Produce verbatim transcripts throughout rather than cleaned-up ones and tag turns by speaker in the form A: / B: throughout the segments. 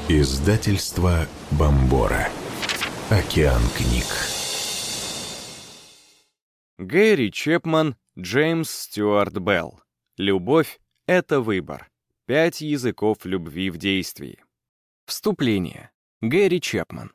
A: Издательство Бомбора. Океан книг.
B: Гэри Чепман, Джеймс Стюарт Белл. Любовь — это выбор. Пять языков любви в действии. Вступление. Гэри Чепман.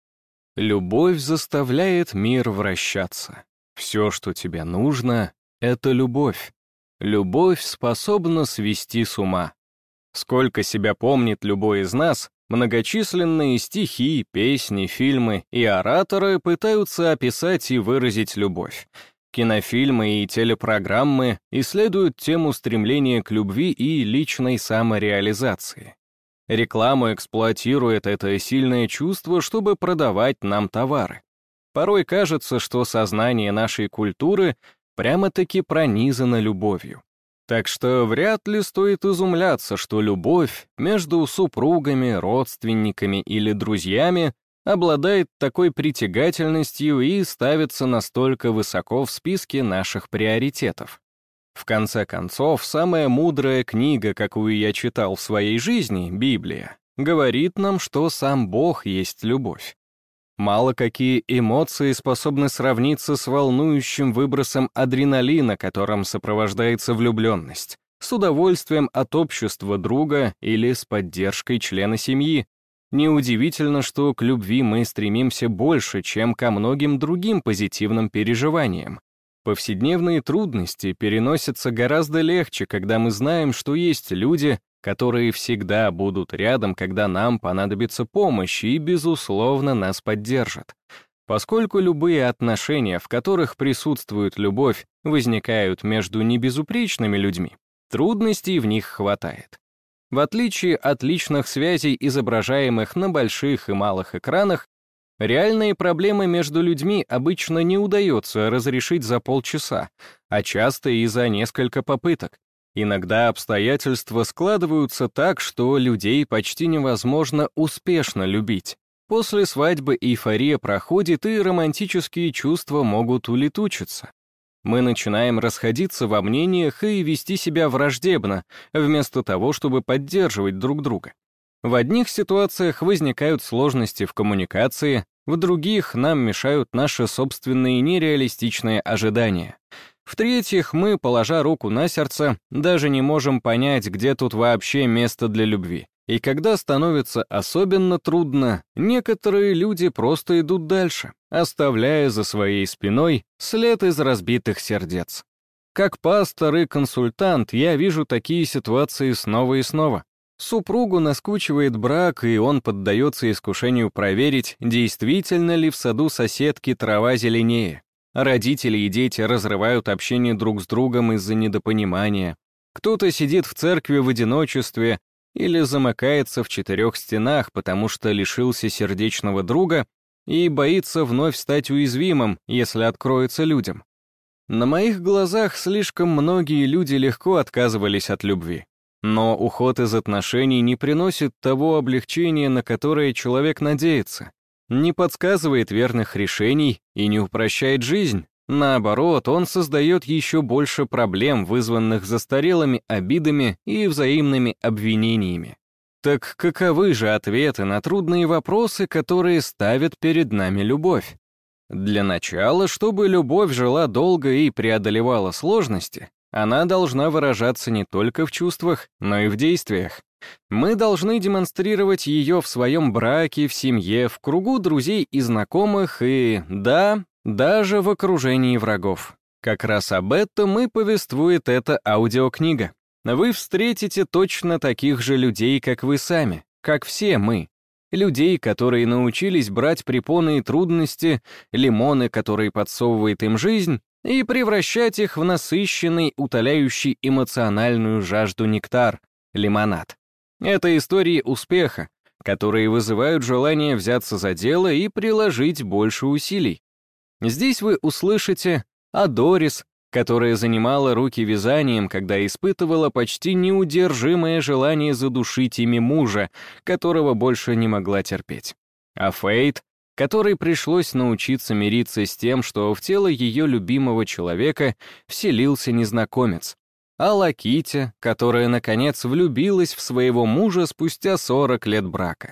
B: Любовь заставляет мир вращаться. Все, что тебе нужно, — это любовь. Любовь способна свести с ума. Сколько себя помнит любой из нас, многочисленные стихи, песни, фильмы и ораторы пытаются описать и выразить любовь. Кинофильмы и телепрограммы исследуют тему стремления к любви и личной самореализации. Реклама эксплуатирует это сильное чувство, чтобы продавать нам товары. Порой кажется, что сознание нашей культуры прямо-таки пронизано любовью. Так что вряд ли стоит изумляться, что любовь между супругами, родственниками или друзьями обладает такой притягательностью и ставится настолько высоко в списке наших приоритетов. В конце концов, самая мудрая книга, какую я читал в своей жизни, Библия, говорит нам, что сам Бог есть любовь. Мало какие эмоции способны сравниться с волнующим выбросом адреналина, которым сопровождается влюбленность, с удовольствием от общества друга или с поддержкой члена семьи. Неудивительно, что к любви мы стремимся больше, чем ко многим другим позитивным переживаниям. Повседневные трудности переносятся гораздо легче, когда мы знаем, что есть люди, которые всегда будут рядом, когда нам понадобится помощь и, безусловно, нас поддержат. Поскольку любые отношения, в которых присутствует любовь, возникают между небезупречными людьми, трудностей в них хватает. В отличие от личных связей, изображаемых на больших и малых экранах, реальные проблемы между людьми обычно не удается разрешить за полчаса, а часто и за несколько попыток. Иногда обстоятельства складываются так, что людей почти невозможно успешно любить. После свадьбы эйфория проходит, и романтические чувства могут улетучиться. Мы начинаем расходиться во мнениях и вести себя враждебно, вместо того, чтобы поддерживать друг друга. В одних ситуациях возникают сложности в коммуникации, в других нам мешают наши собственные нереалистичные ожидания. В-третьих, мы, положа руку на сердце, даже не можем понять, где тут вообще место для любви. И когда становится особенно трудно, некоторые люди просто идут дальше, оставляя за своей спиной след из разбитых сердец. Как пастор и консультант я вижу такие ситуации снова и снова. Супругу наскучивает брак, и он поддается искушению проверить, действительно ли в саду соседки трава зеленее. Родители и дети разрывают общение друг с другом из-за недопонимания. Кто-то сидит в церкви в одиночестве или замыкается в четырех стенах, потому что лишился сердечного друга и боится вновь стать уязвимым, если откроется людям. На моих глазах слишком многие люди легко отказывались от любви. Но уход из отношений не приносит того облегчения, на которое человек надеется, не подсказывает верных решений и не упрощает жизнь. Наоборот, он создает еще больше проблем, вызванных застарелыми обидами и взаимными обвинениями. Так каковы же ответы на трудные вопросы, которые ставит перед нами любовь? Для начала, чтобы любовь жила долго и преодолевала сложности, она должна выражаться не только в чувствах, но и в действиях. Мы должны демонстрировать ее в своем браке, в семье, в кругу друзей и знакомых и, да, даже в окружении врагов. Как раз об этом и повествует эта аудиокнига. Вы встретите точно таких же людей, как вы сами, как все мы. Людей, которые научились брать препоны и трудности, лимоны, которые подсовывает им жизнь, и превращать их в насыщенный, утоляющий эмоциональную жажду нектар, лимонад. Это истории успеха, которые вызывают желание взяться за дело и приложить больше усилий. Здесь вы услышите о Дорис, которая занимала руки вязанием, когда испытывала почти неудержимое желание задушить ими мужа, которого больше не могла терпеть. О Фейт, которой пришлось научиться мириться с тем, что в тело ее любимого человека вселился незнакомец. О Лаките, которая, наконец, влюбилась в своего мужа спустя сорок лет брака.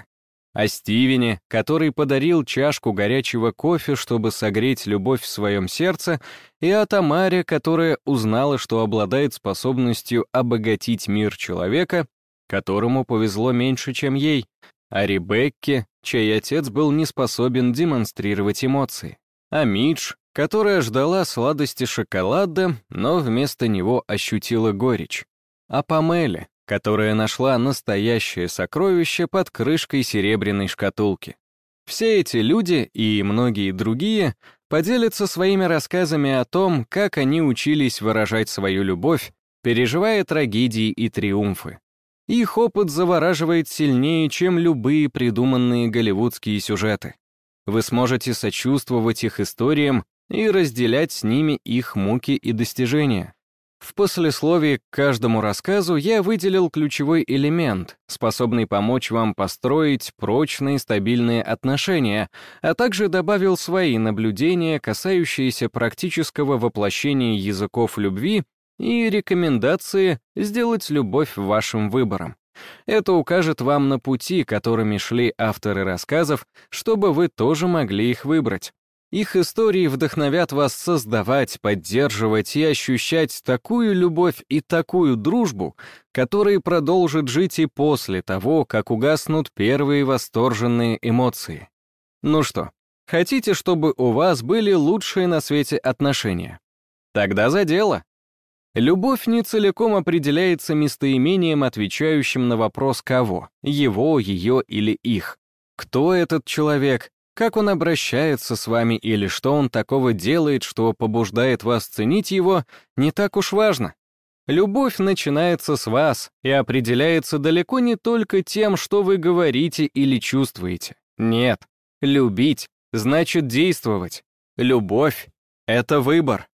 B: о Стивене, который подарил чашку горячего кофе, чтобы согреть любовь в своем сердце, и о Тамаре, которая узнала, что обладает способностью обогатить мир человека, которому повезло меньше, чем ей, о Ребекке, чей отец был не способен демонстрировать эмоции, о Мидж, которая ждала сладости шоколада, но вместо него ощутила горечь, о Памеле, которая нашла настоящее сокровище под крышкой серебряной шкатулки. Все эти люди и многие другие поделятся своими рассказами о том, как они учились выражать свою любовь, переживая трагедии и триумфы. Их опыт завораживает сильнее, чем любые придуманные голливудские сюжеты. Вы сможете сочувствовать их историям и разделять с ними их муки и достижения. В послесловии к каждому рассказу я выделил ключевой элемент, способный помочь вам построить прочные стабильные отношения, а также добавил свои наблюдения, касающиеся практического воплощения языков любви и рекомендации сделать любовь вашим выбором. Это укажет вам на пути, которыми шли авторы рассказов, чтобы вы тоже могли их выбрать. Их истории вдохновят вас создавать, поддерживать и ощущать такую любовь и такую дружбу, которые продолжат жить и после того, как угаснут первые восторженные эмоции. Ну что, хотите, чтобы у вас были лучшие на свете отношения? Тогда за дело. Любовь не целиком определяется местоимением, отвечающим на вопрос «кого» — его, ее или их. Кто этот человек? Как он обращается с вами или что он такого делает, что побуждает вас ценить его, не так уж важно. Любовь начинается с вас и определяется далеко не только тем, что вы говорите или чувствуете. Нет, любить значит действовать. Любовь — это выбор.